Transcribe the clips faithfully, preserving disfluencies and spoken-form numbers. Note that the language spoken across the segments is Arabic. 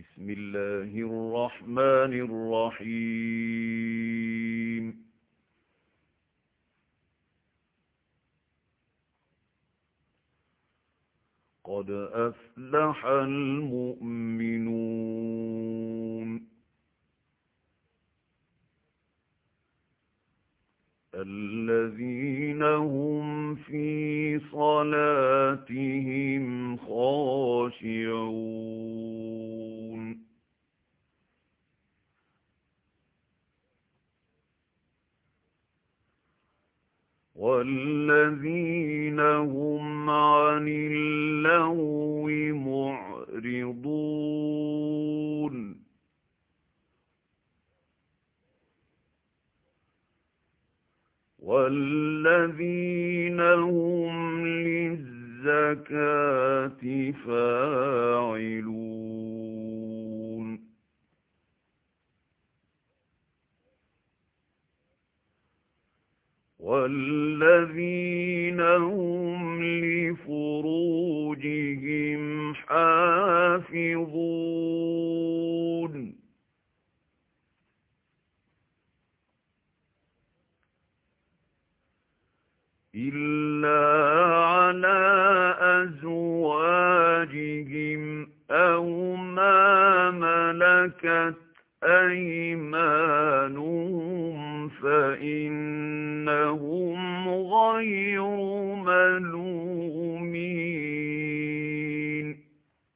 بسم الله الرحمن الرحيم قد أفلح المؤمنون الذين هم في صلاتهم خاشعون والذين هم عن اللغو معرضون والذين هم للزكاة فاعلون والذين هم لفروجهم حافظون إلا على أزواجهم أو ما ملكت أيمانهم فإنهم غير ملومين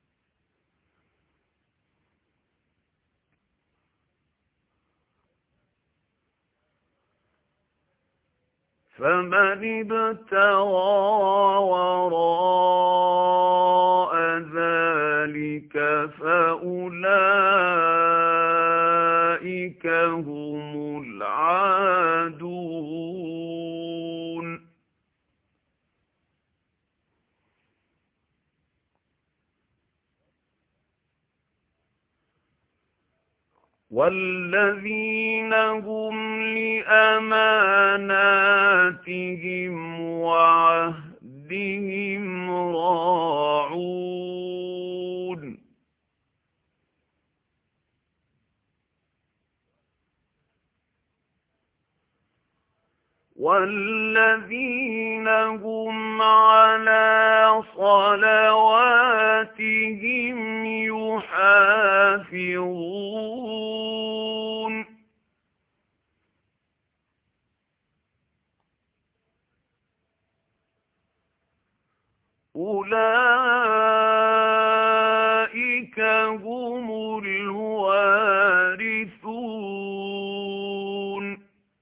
فمن ابتغى وراء ذلك فأولئك هم العادون والذين هم لأماناتهم وعهدهم راعون والذين هم على صلواتهم يحافظون أولئك هم الوارثون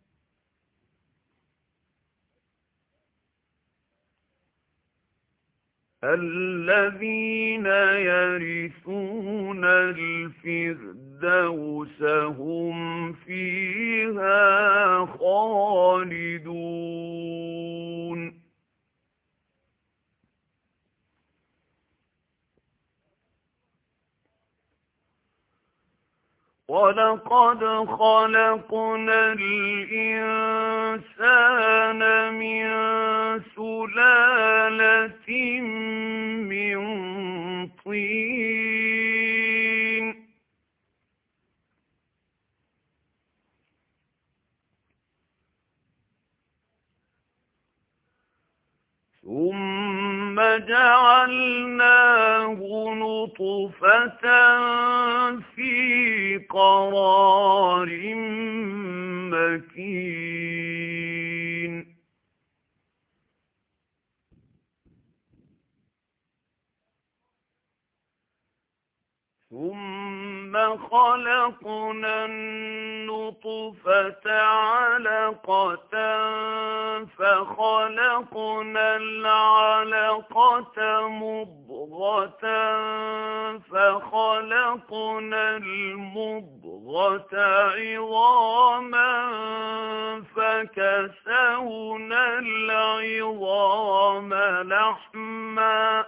الذين يرثون الفردوس هم فيها خالدون ولقد خلقنا الإنسان من سلالة من طين ثم جعلناه نطفة في قرار مكين ثم خلقنا النطفة علقة فخلقنا العلقة مضغة فخلقنا المضغة عظاما فكسونا العظام لحما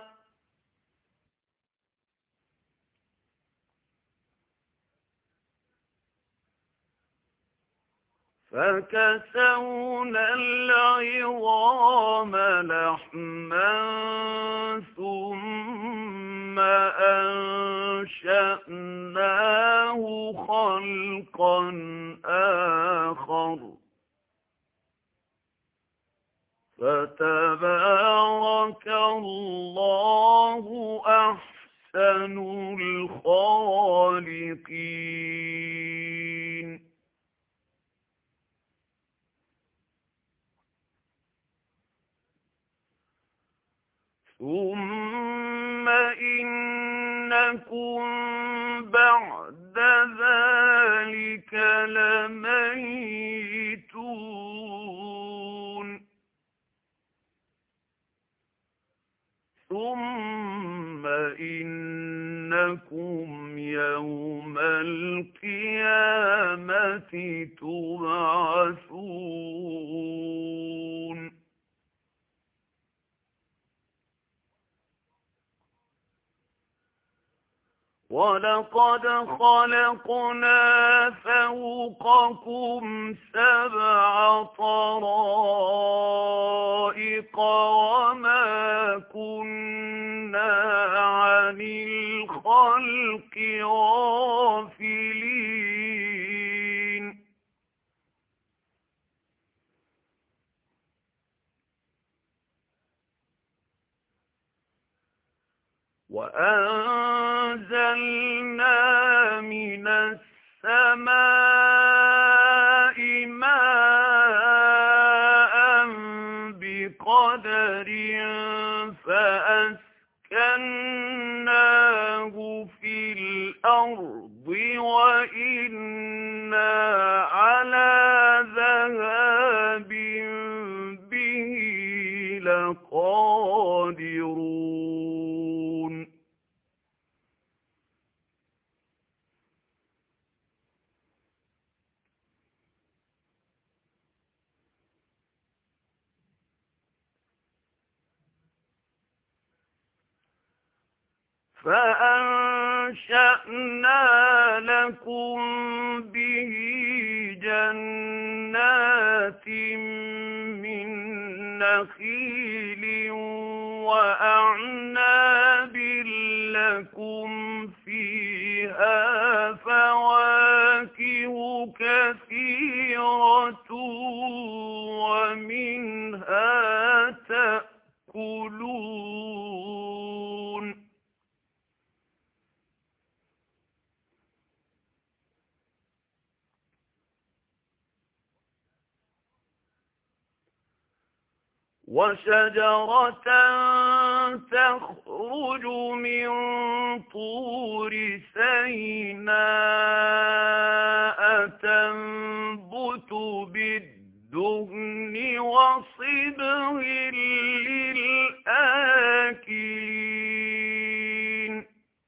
فكسونا العظام لحما ثم أنشأناه أنشأناه خلقا آخر فتبارك الله أحسن الخالقين. ثم إنكم بعد ذلك لميتون ثم إنكم يوم القيامة تبعثون. وَلَقَدْ خَلَقْنَا فَوْقَكُمْ سَبْعَ طَرَائِقَ وَمَا كُنَّا عَنِ الْخَلْقِ غَافِلِينَ. وَأَنزَلْنَا مِنَ السَّمَاءِ مَاءً بِقَدَرٍ فَأَسْكَنَّاهُ فِي الْأَرْضِ وَإِنَّا عَلَى ذَهَابٍ بِهِ لَقَادِرُونَ. فَأَنشَأْنَا لَكُم بِهِ جَنَّاتٍ مِّن نَّخِيلٍ وَأَعْنَابٍ لَّكُمْ فِيهَا فَوَاكِهُ كَثِيرَةٌ وَمِنْهَا تَأْكُلُونَ. وَشَجَرَةً تَخْرُجُ مِن طُورِ سَيْنَاءَ تَنبُتُ بِالدُّهْنِ وَصِبْغٍ لِّلْآكِلِينَ.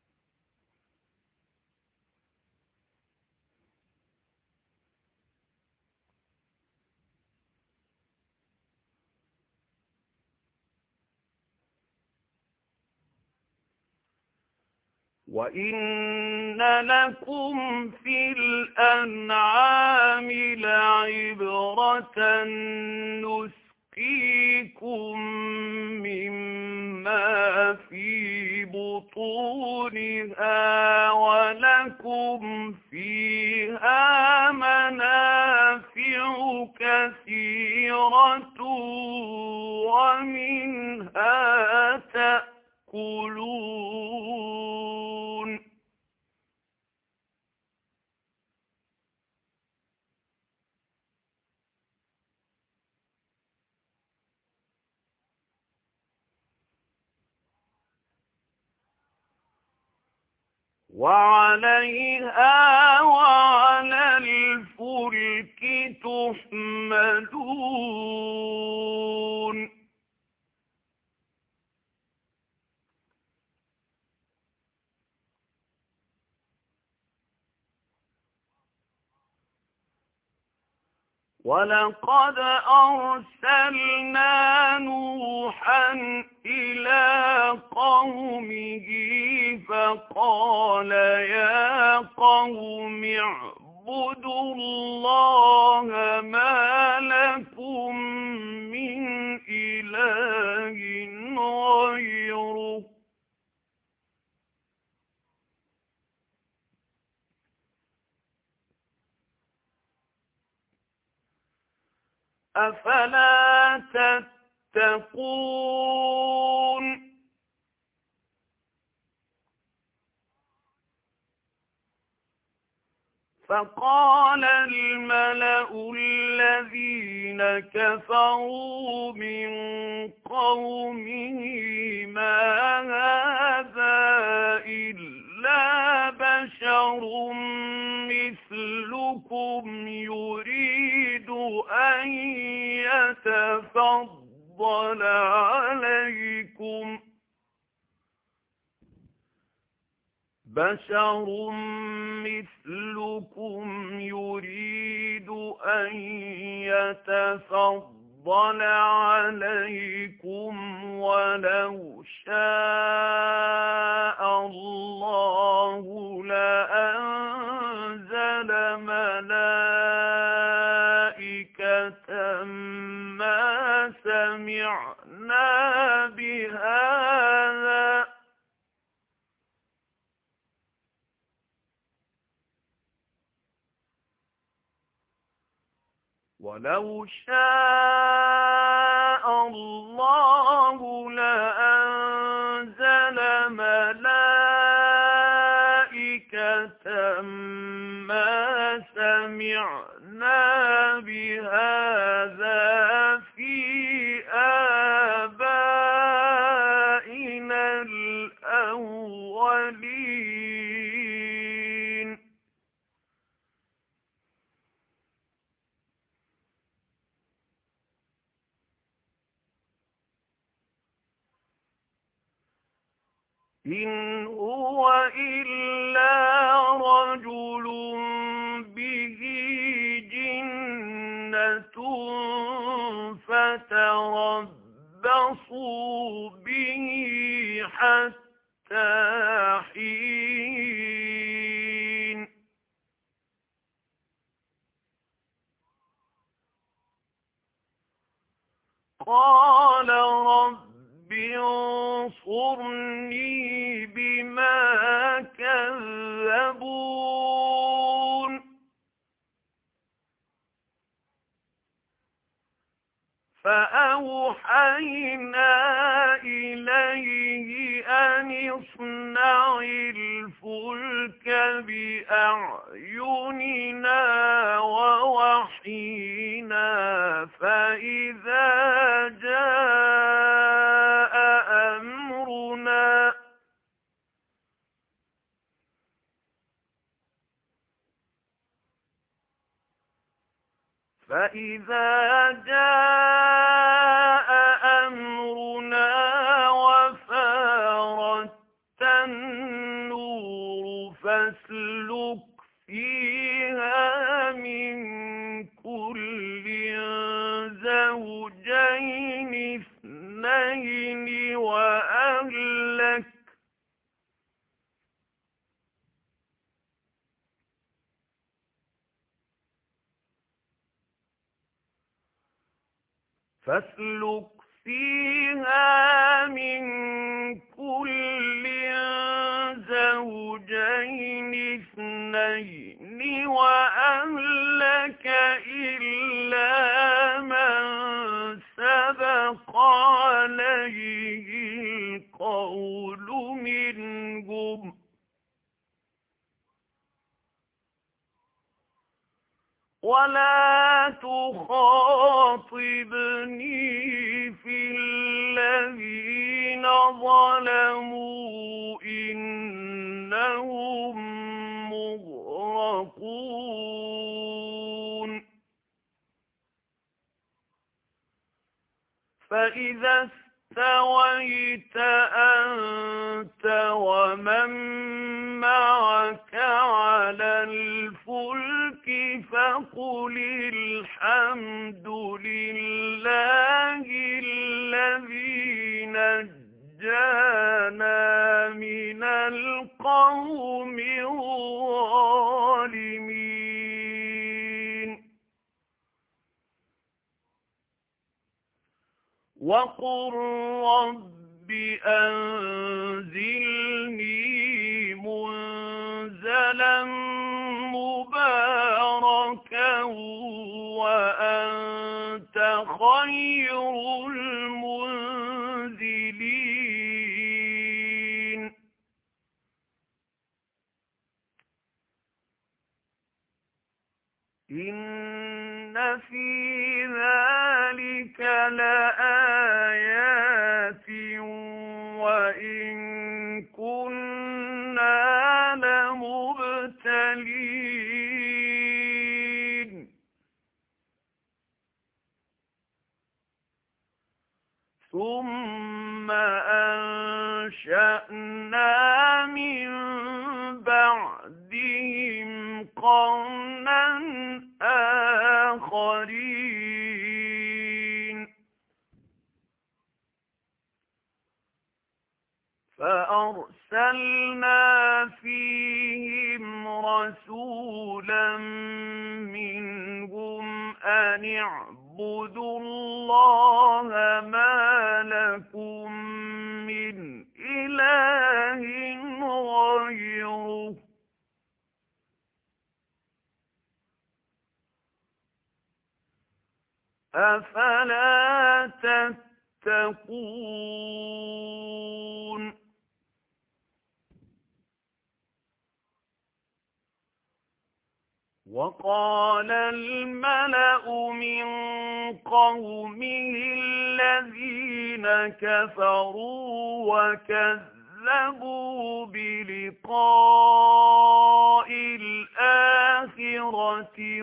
وَإِنَّ لَكُمْ فِي الْأَنْعَامِ لَعِبْرَةً نُسْقِيكُم مِّمَّا فِي بُطُونِهَا وَلَكُمْ فِيهَا مَنَافِعُ كَثِيرَةٌ وَمِنْهَا تَأْكُلُونَ. وَعَلَيْهَا وَعَلَى الْفُلْكِ تُحْمَلُونَ. وَلَقَدْ أَرْسَلْنَا نُوحًا إِلَىٰ قَوْمِهِ فَقَالَ يَا قَوْمِ اعْبُدُوا اللَّهَ مَا لَكُم مِّنْ إِلَٰهٍ غَيْرُهُ أفلا تتقون فقال الملأ الذين كفروا من قومه ما هذا إلا بشر مثلكم يريد أن يتفضل عليكم بشر مثلكم يريد أن يتفضل عليكم ولو شاء الله لأنزل ملائكة ما سمعنا بهذا ولو شاء الله لأنزل ملائكة ما سمعنا بهذا في آبائنا الأولين إن هو إلا رجل به جنة فتربصوا به حتى حين قال رب انصرني بما كذبون فأوحينا إليه أن اصنع الفلك بأعيننا ووحينا فإذا جاء أمرنا فإذا جاء أمرنا وفارت النور فاسلك فيها من كل زوجين اثنين وأهلك فاسلك فيها من كل زوجين اثنين وأهلك إلا من سبق عليه القول منهم ولا تخاطبني في الذين ظلموا إنهم مغرقون فإذا استويت أنت ومن معك على الفلك فقل الحمد لله الذي نجانا من القوم الظالمين وقل رب أنزلني منزلا مباركا وأنت إن في ذلك لآيات وإن كنا لمبتلين ثم أنشأنا من بعدهم قرنا آخرين فأرسلنا فيهم رسولا منهم أن اعبدوا الله ما لكم من إله غيره أفلا تتقون وقال الملأ من قومه الذين كفروا وكذبوا بلقاء الآخرة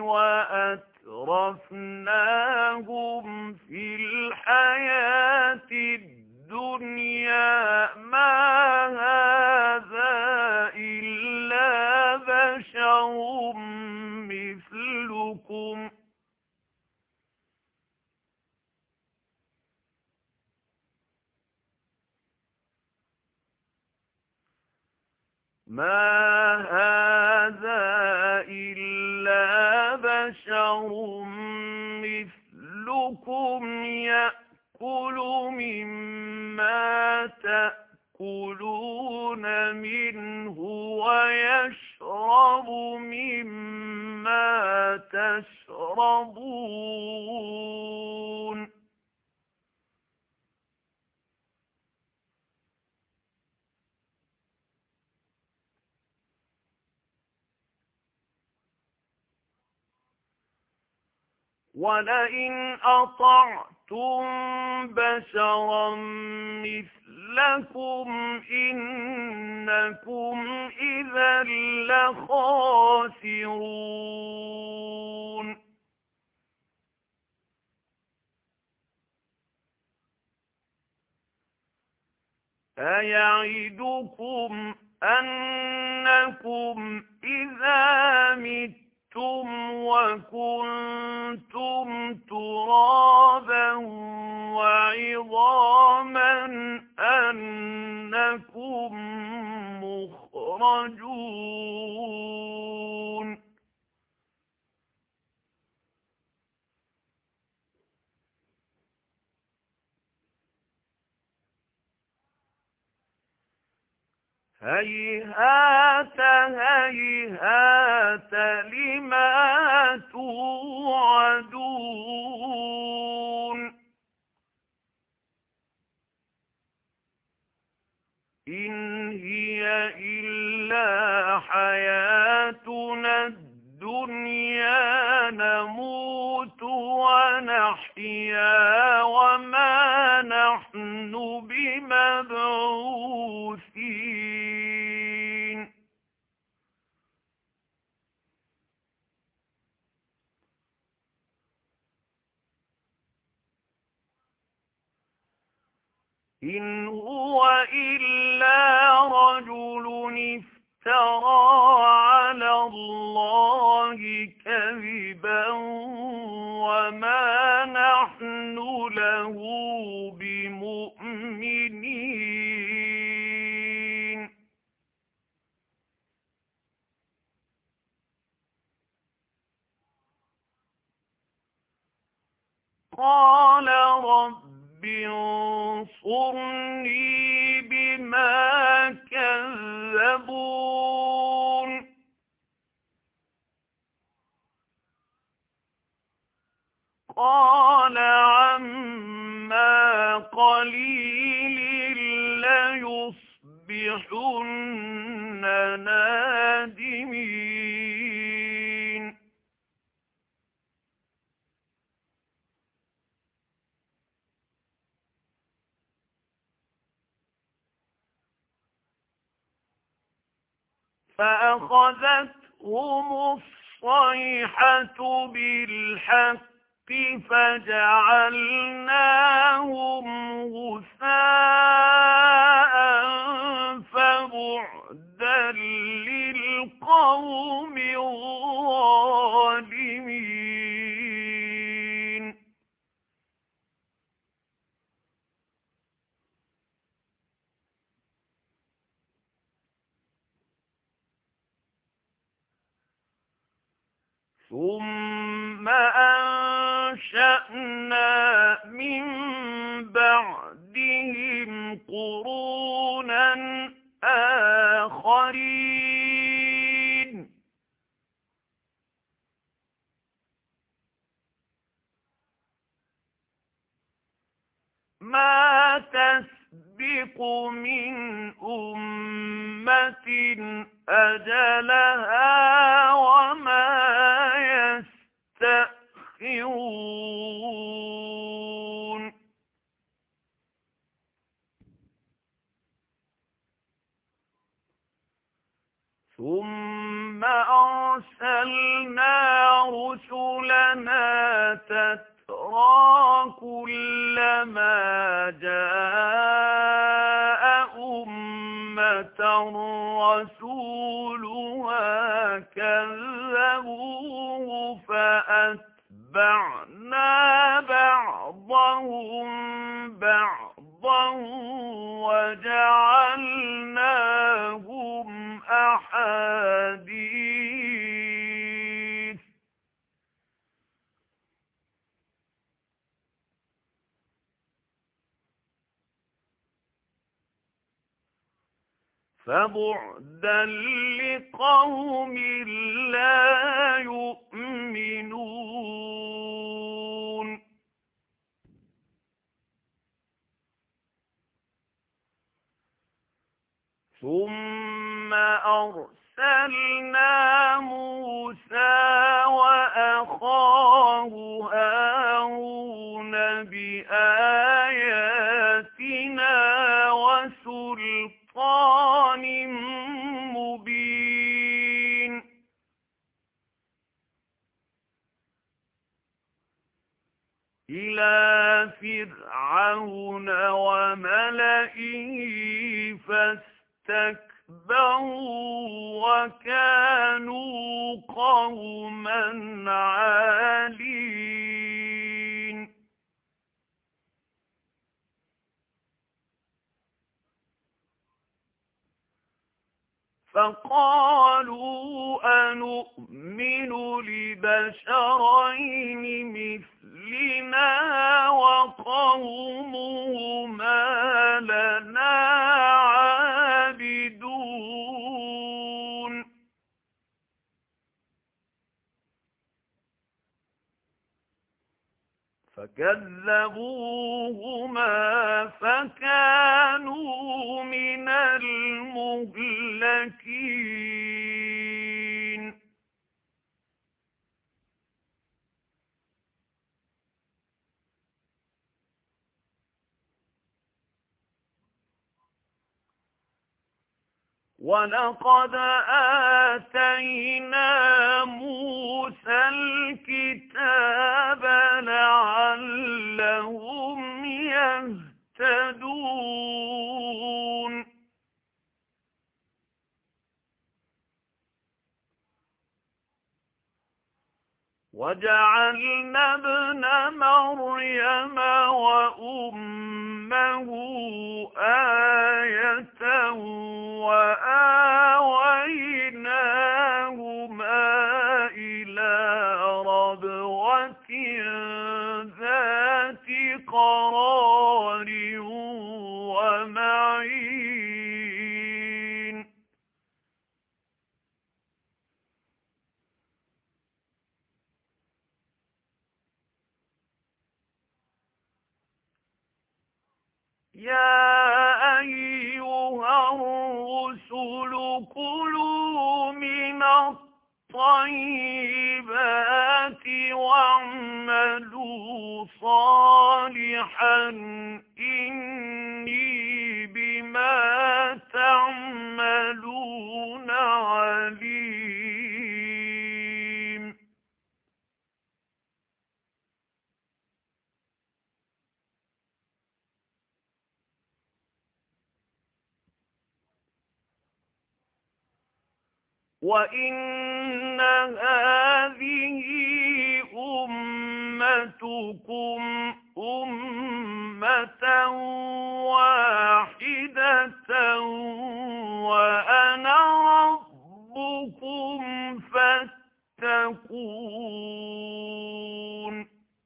وأترفناهم في الحياة الدنيا ما هذا إلا بشر مثلكم ما هذا إلا بشر مثلكم يأكل مما تأكلون منه ويشرب مما تشربون ولئن أطعتم بشرا مثلكم إنكم إذا لخاسرون أيعدكم أنكم إذا متم وكنتم ترابا وعظاما أنكم مخرجون هيهات هيهات لما توعدون إن هي إلا حياتنا الدنيا نموت ونحيا وما نحن بمبعوثين إن هو إلا رجل افترى على الله كذبا وما نحن له بمؤمنين قال رب انصرني بما كذبون قال عما قليل ليصبحن نادمين فأخذتهم الصيحة بالحق فجعلناهم غثاء فبعدا للقوم الظالمين. ثم أنشأنا من بعدهم قرونا آخرين ما تسبق من أمة أجلها وما يستأخرون. ثم أرسلنا رسلنا تترى كلما جاء أمة رسولها كذبوه فأتبعنا بعضهم بعضا وجعلناهم أحاديث فبعدا لقوم لا يؤمنون. ثم أرسلنا موسى وأخاه هارون بآياتنا وسلطان مبين إلى فرعون وملئه فاستكبروا وكانوا قوما عالين. فقالوا أنؤمن لبشرين مثلنا وقومهما لنا عابدون. فكذبوهما فكانوا من المهلكين. ولقد آتينا موسى الكتاب لعلهم يهتدون. وجعلنا ابن مريم وأمه آية وآويناهما إلى ربوة ذات قرار ومعين. يا أيها الرسل كلوا من الطيبات واعملوا صالحا إني بما تعملون عليم. وَإِنَّ هَٰذِهِ أُمَّتُكُمْ أُمَّةً وَاحِدَةً وَأَنَا رَبُّكُمْ فَاتَّقُونِ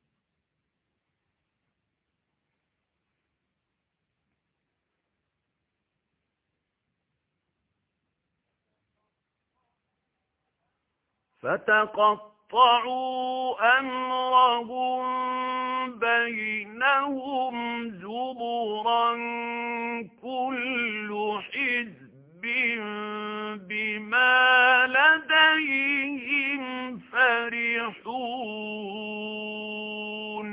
فَتَقَطَّعُوا أَمْرَهُم بَيْنَهُمْ زُبُرًا ۖ كُلُّ حِزْبٍ بِمَا لَدَيْهِمْ فَرِحُونَ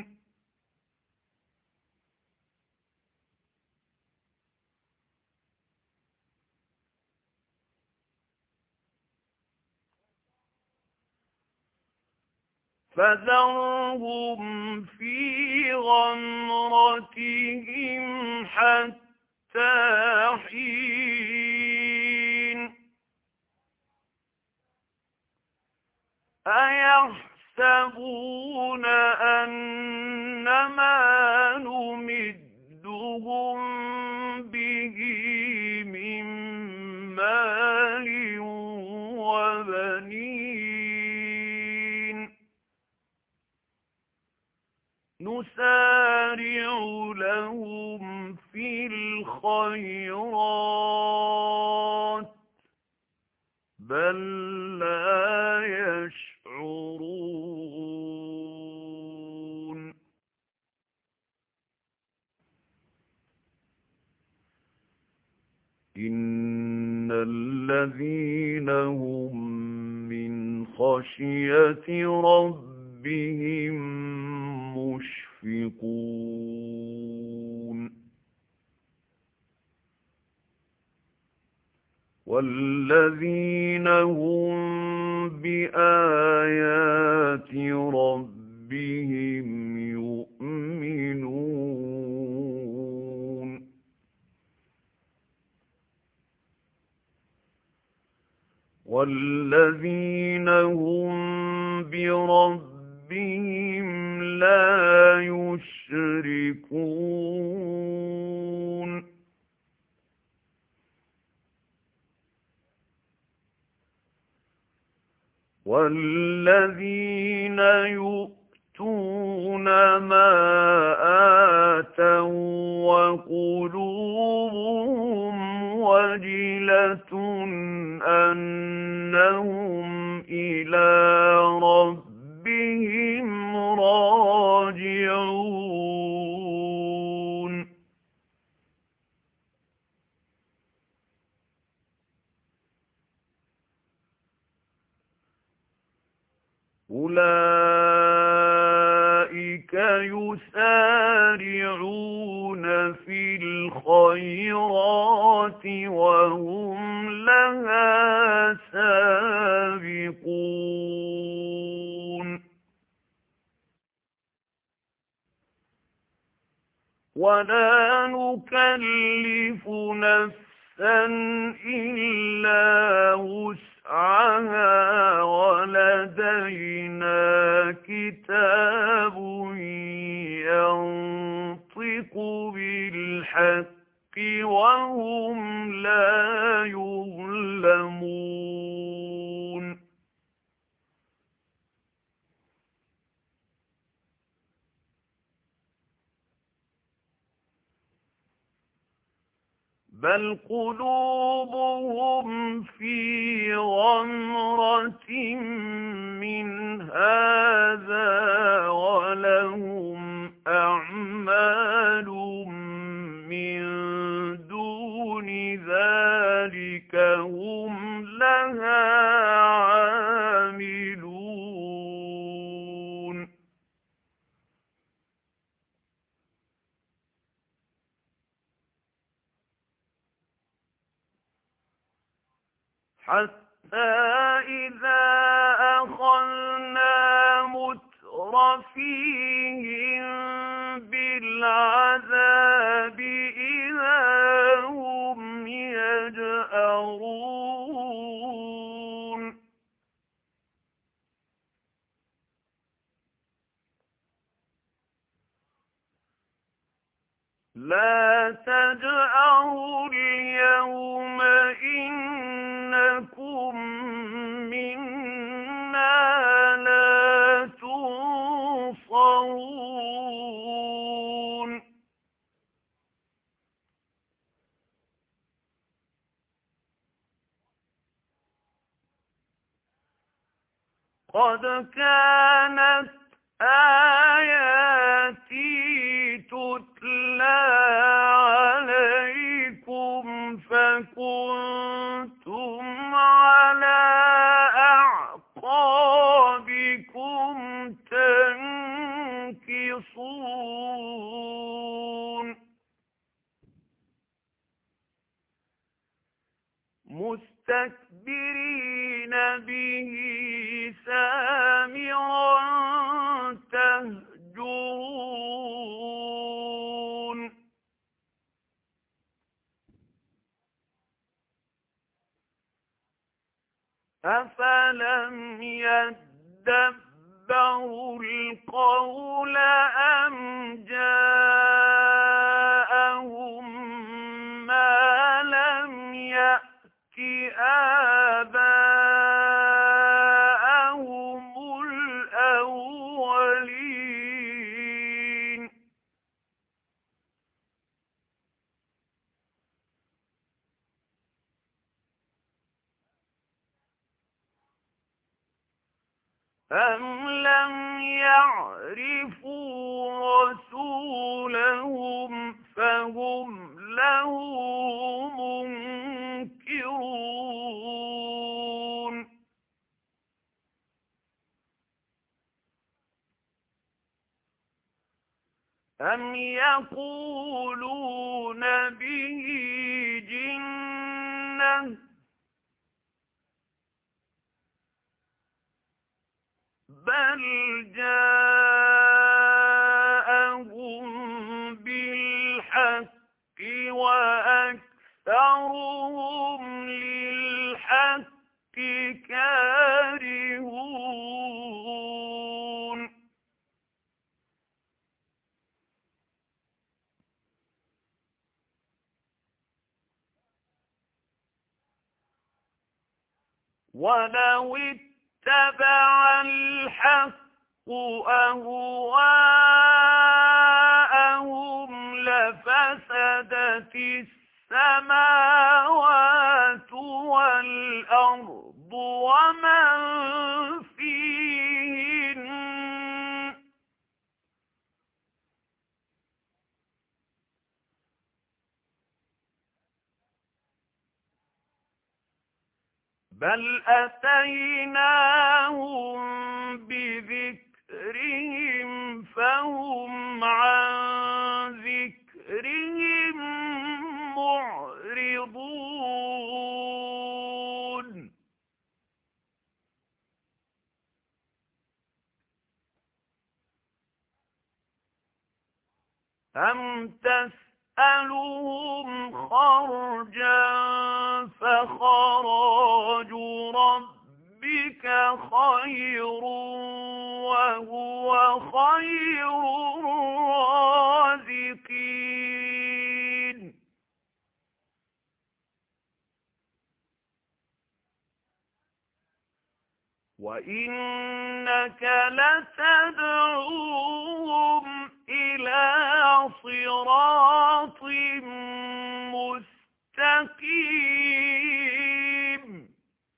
فَذَرْهُمْ فِي غَمْرَتِهِمْ حَتَّىٰ حِينٍ أَيَحْسَبُونَ أَنَّمَا نُمِدُّهُم بِهِ مِن مَّالٍ وَبَنِينَ نُسَارِعُ لَهُمْ فِي الْخَيْرَاتِ بَل لَّا يَشْعُرُونَ إِنَّ الَّذِينَ هُم مِّنْ خَشْيَةِ رَبِّهِم مُّشْفِقُونَ وَالَّذِينَ هُم بِآيَاتِ رَبِّهِمْ يُؤْمِنُونَ وَالَّذِينَ هُم بِرَبِّهِمْ لَا يُشْرِكُونَ وَالَّذِينَ يُؤْتُونَ مَا آتَوا وَقُلُوبُهُمْ وَجِلَةٌ أَنَّهُمْ إِلَىٰ رَبِّهِمْ رَاجِعُونَ أُولَٰئِكَ يُسَارِعُونَ فِي الْخَيْرَاتِ وَهُمْ لَهَا سَابِقُونَ وَلَا نُكَلِّفُ نَفْسًا إِلَّا وُسْعَهَا وَلَدَيْنَا كِتَابٌ يَنطِقُ بِالْحَقِّ وَهُمْ لَا يُظْلَمُونَ بَلْ قُلُوبُهُمْ فِي غَمْرَةٍ مِّنْ هَٰذَا وَلَهُمْ أَعْمَالٌ مِّن دُونِ ذَٰلِكَ هُمْ لَهَا عَامِلُونَ حَتَّىٰ إِذَا أَخَذْنَا مُتْرَفِيهِم بِالْعَذَابِ إِذَا هُمْ يَجْأَرُونَ لا تجأروا اليوم إنكم منا لا تنصرون قد كانت آياتي تتلى عليكم فكنتم على أعقابكم تنكصون مستكبرين به سامرا تهجرون أفلم يدبروا القول أم جاءهم ما لم يأت آباءهم الأولين أم لم يعرفوا رسولهم فهم له منكرون أم يقولون به جنة بل جاءهم بالحق وأكثرهم للحق كارهون ولو اتبع الحق أهواءهم لفسدت السماوات والأرض ومن فيهن بل أتيناهم بذكرهم فهم عن ذكرهم معرضون أم تسألهم خرجا فخراج ربك خير وهو خير الرازقين وإنك لتدعوهم إلى صراط مستقيم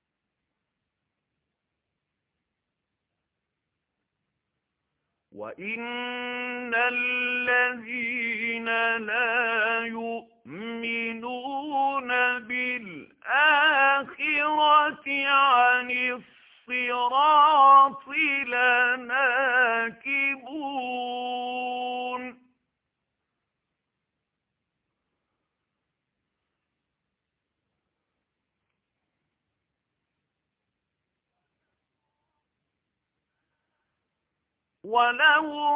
وإن الذين لا يؤمنون بالآخرة عن الصراط لناكبون ولو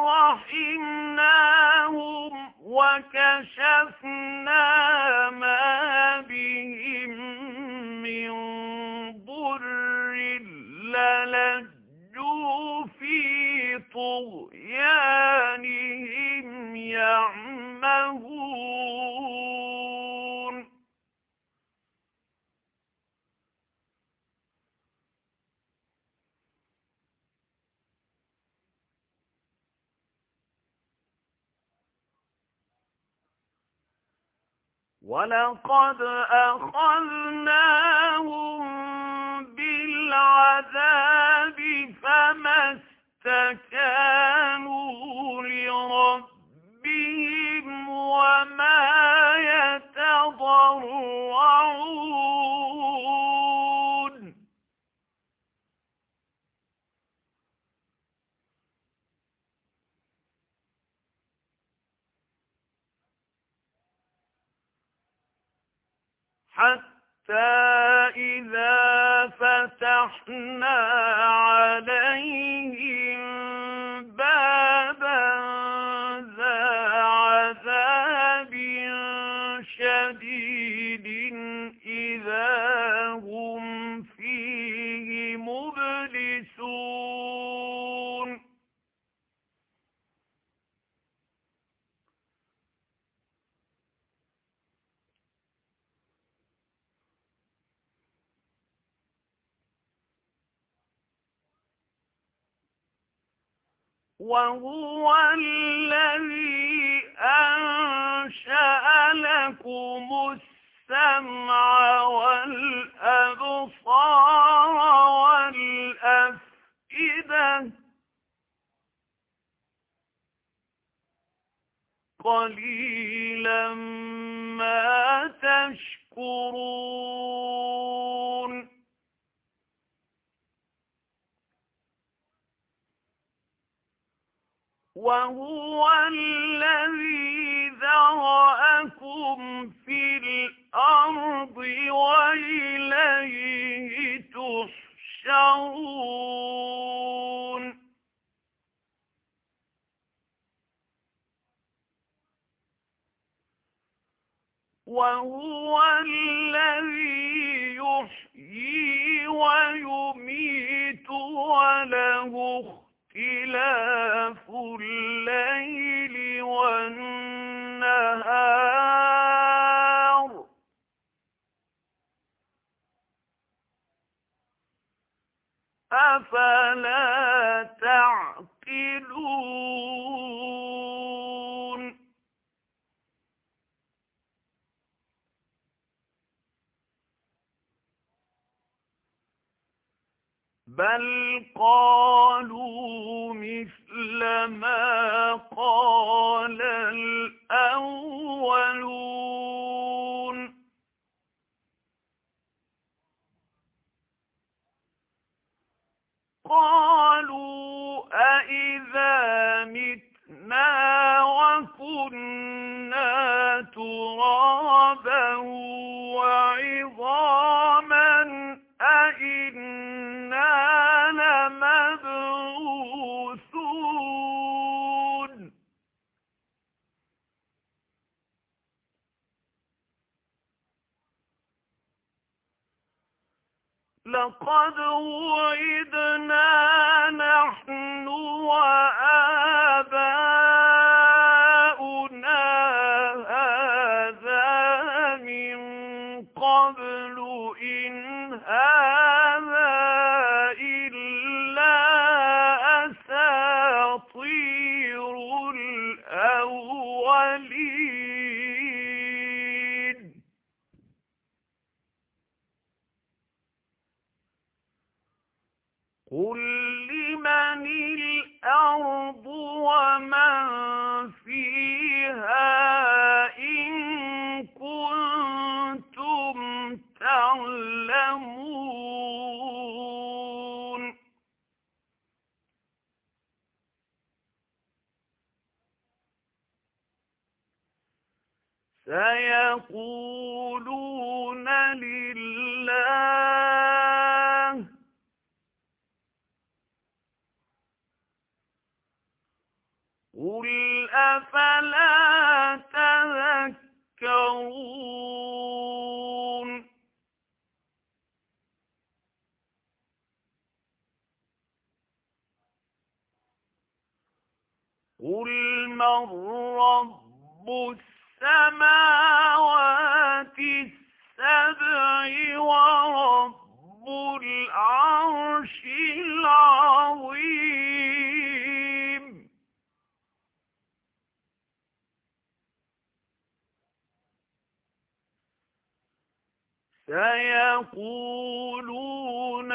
رحمناهم وكشفنا ما بهم من ضر للجوا في طغيانهم يعمهون وَلَقَدْ أَخَذْنَاهُمْ بِالْعَذَابِ فَمَا اسْتَكَانُوا لِرَبِّهِمْ وَمَا يَتَضَرَّعُونَ حَتَّى إِذَا فَتَحْنَا عَلَيْهِم بَابًا ذَا عَذَابٍ شَدِيدٍ إِذَا هُمْ فِيهِ مُبْلِسُونَ وَهُوَ الَّذِي أَنشَأَ لَكُمُ السَّمْعَ وَالْأَبْصَارَ وَالْأَفْئِدَةَ قَلِيلًا مَا تَشْكُرُونَ وَهُوَ الَّذِي ذَرَأَكُمْ فِي الْأَرْضِ وَإِلَيْهِ تُحْشَرُونَ وَهُوَ الَّذِي يُحْيِي وَيُمِيتُ وَلَهُ اخْتِلَافُ اللَّيْلِ وَالنَّهَارِ أَفَلَا تَعْقِلُونَ بَلْ قَالُوا مِثْلَ مَا قَالَ الْأَوَّلُونَ قَالُوا أَإِذَا مِتْنَا وَكُنَّا تُرَابًا وَعِظَامًا أَإِنَّا لَمَبْعُوثُونَ لَقَدْ وُعِدْنَا نَحْنُ وَآبَاؤُنَا هَٰذَا مِن قَبْلُ إِنْ هَٰذَا إِلَّا أَسَاطِيرُ الْأَوَّلِينَ قُل لِّمَنِ الْأَرْضُ وَمَن فِيهَا إِن كُنتُمْ تَعْلَمُونَ سَيَقُولُونَ لِلَّهِ قُلْ أَفَلَا تَذَكَّرُونَ قُلْ مَن رَّبُّ السَّمَاوَاتِ السَّبْعِ وَرَبُّ الْعَرْشِ الْعَظِيمِ سيقولون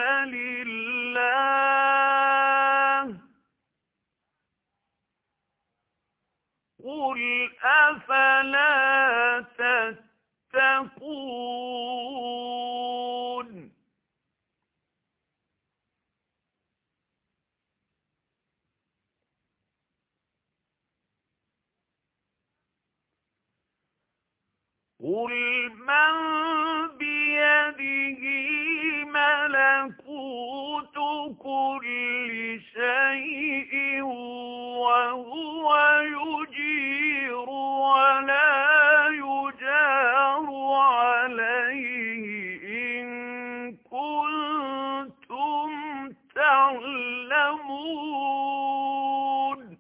لله قل أفلا تتقون قل من بيده ملكوت كل شيء وهو يجير ولا يجار عليه إن كنتم تعلمون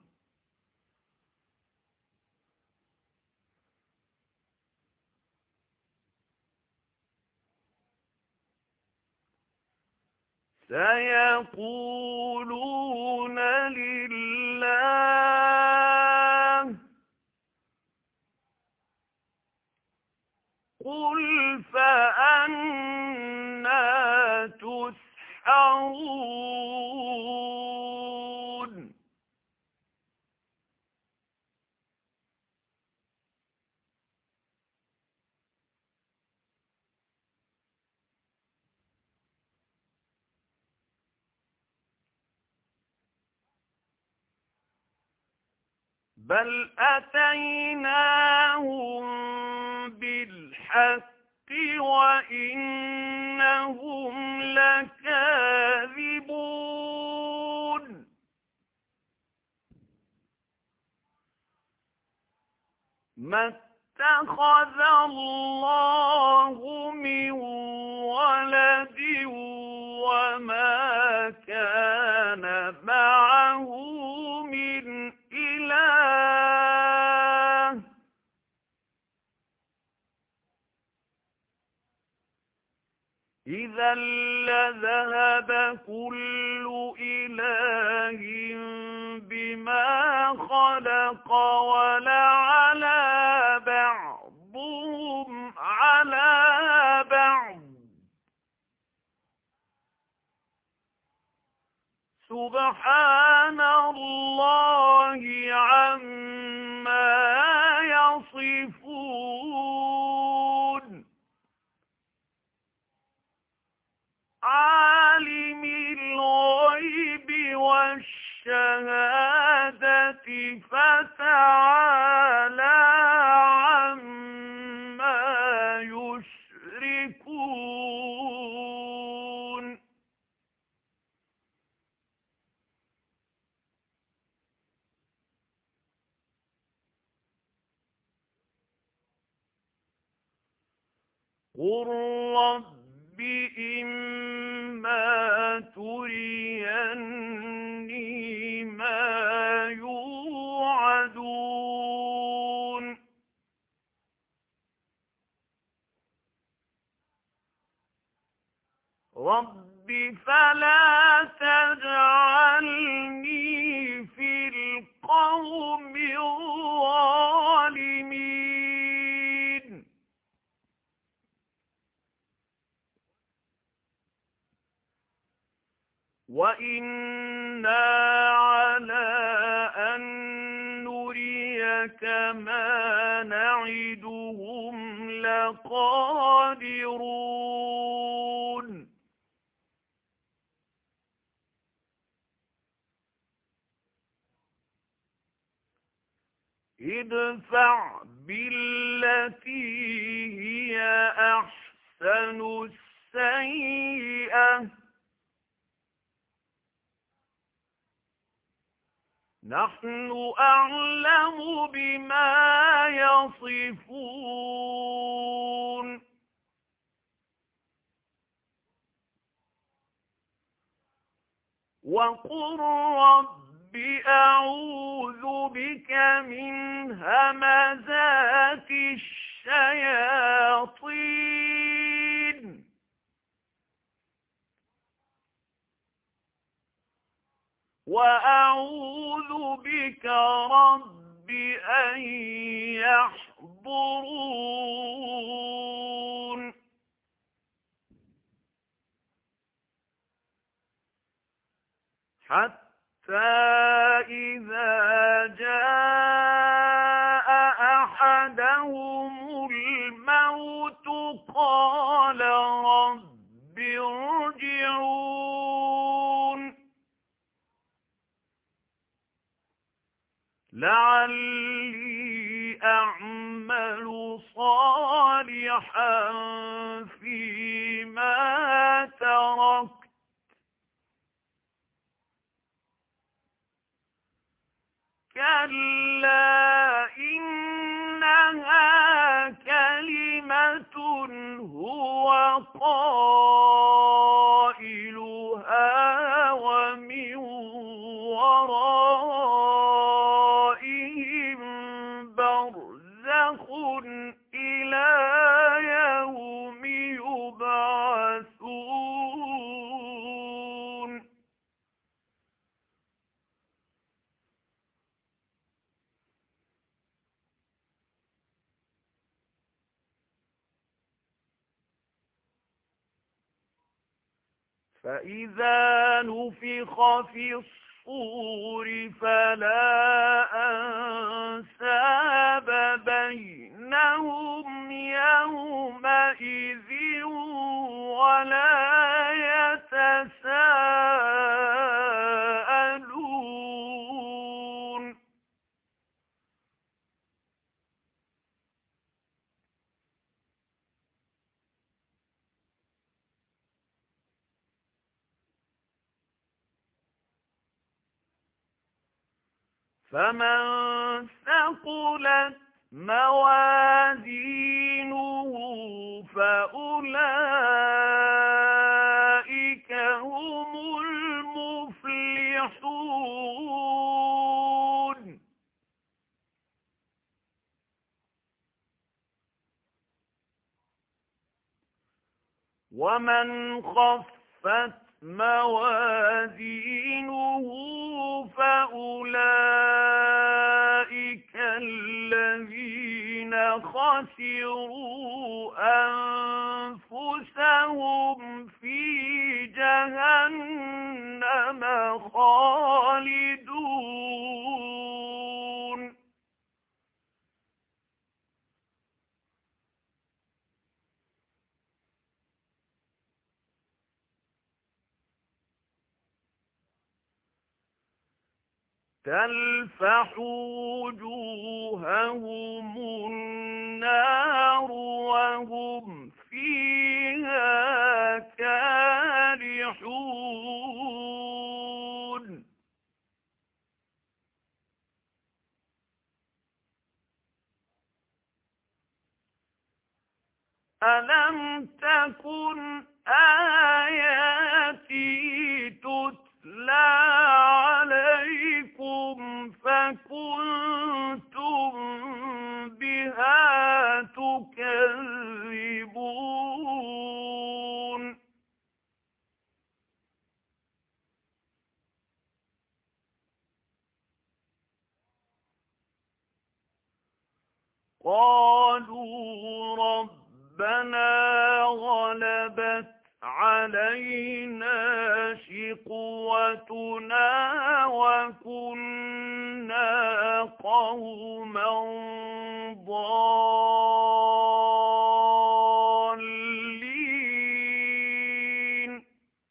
سيقولون لله قل فأنى تسحرون بل أتيناهم بالحق وإنهم لكاذبون ما اتخذ الله من ولد وما كان معه من إله إذا لذهب كل إله بما خلق ولعلى بعضهم على بعض سبحان الله عما يصفون عالم الغيب والشهادة فتعالى عما يشركون قل رب إما تريني ما يوعدون رب فلا تجعلني في القوم الظالمين وإنا على أن نريك ما نعدهم لقادرون ادفع بالتي هي أحسن السيئة نحن أعلم بما يصفون وقل رب أعوذ بك من همزات الشياطين وأعوذ بك رب أن يحضرون حتى إذا جاء أحدهم الموت قال رب ارجعون لعلي أعمل صالحا فيما تركت كلا إنها كلمة هو قائلها ومن ورائهم برزخ إلى يوم يبعثون فإذا نفخ في الصور فلا أنساب بينهم يومئذ ولا يتساءلون فمن ثقلت موازينه فأولئك هم المفلحون ومن خفت موازينه فأولئك الذين خسروا أنفسهم في جهنم خالدون تلفح وجوههم النار وهم فيها كالحون ألم تكن آياتي تتلى عليكم فكنتم بها تكذبون قالوا ربنا غلبت علينا شقوتنا وكنا قوما ضالين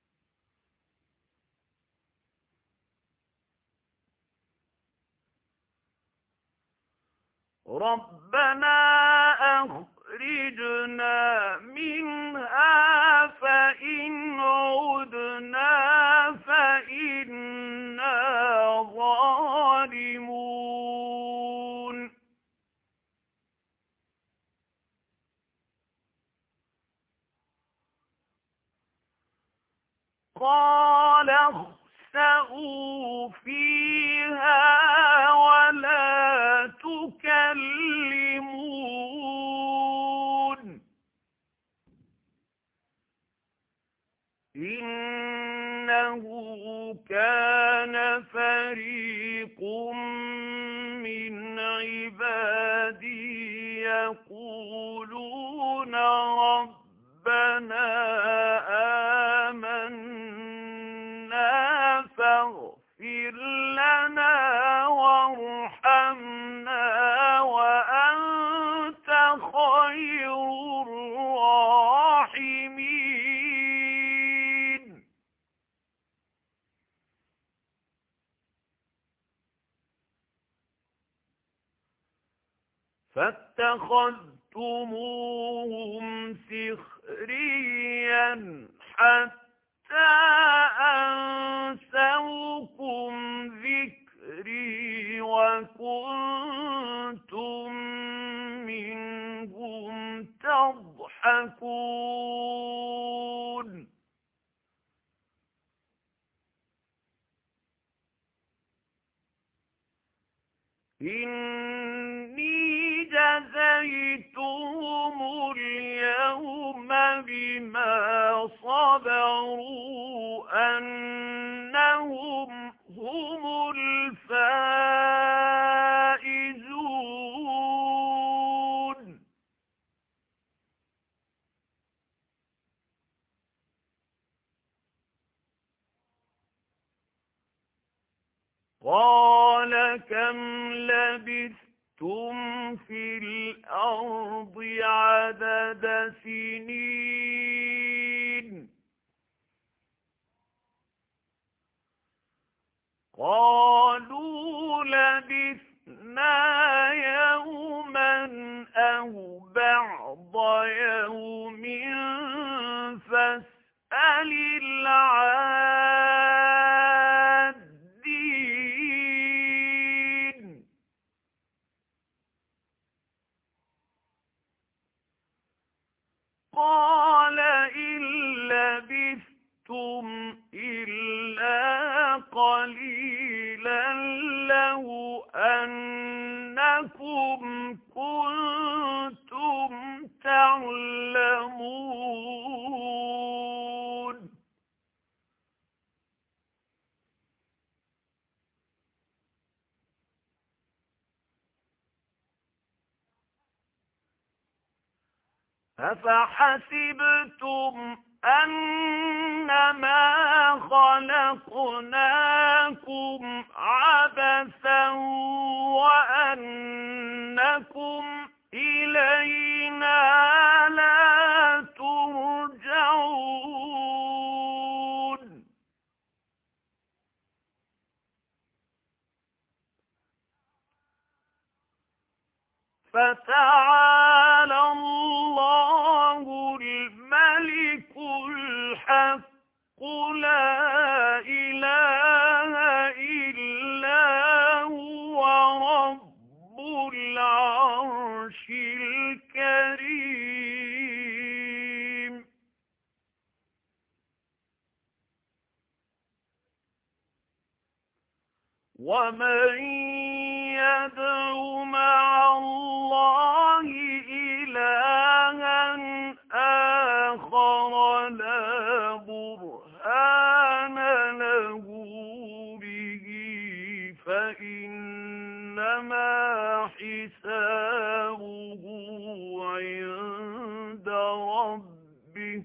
ربنا أخرجنا منها فإن عدنا فإنا ظالمون قال اخسئوا فيها ولا تكلمون إنه كان فريق من عبادي يقولون ربنا آمنا فاغفر فاتخذتموهم سخريا حتى أنسوكم ذكري وكنتم منهم تضحكون إني جزيتهم اليوم بما صبروا أنهم هم الفائزون قال كم لبثتم في الأرض عدد سنين قالوا لبثنا يوما أو بعض يوم فاسأل العادين قال إن لبثتم إلا قليلا لو أنكم كنتم تعلمون أفحسبتم أنما خلقناكم عبثا وأنكم إلينا لا ترجعون فتعالى الله الملك الحق لا إله إلا هو رب العرش الكريم ومن يدع مع الله إلها آخر لا برهان له به فإنما حسابه عند ربه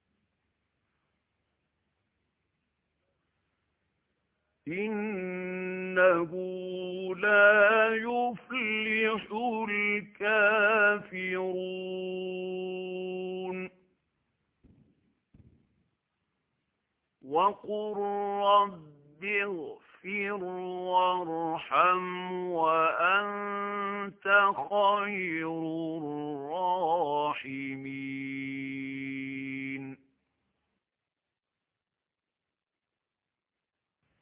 إنه لا يفلح الكافرون وقل رب اغفر وارحم وأنت خير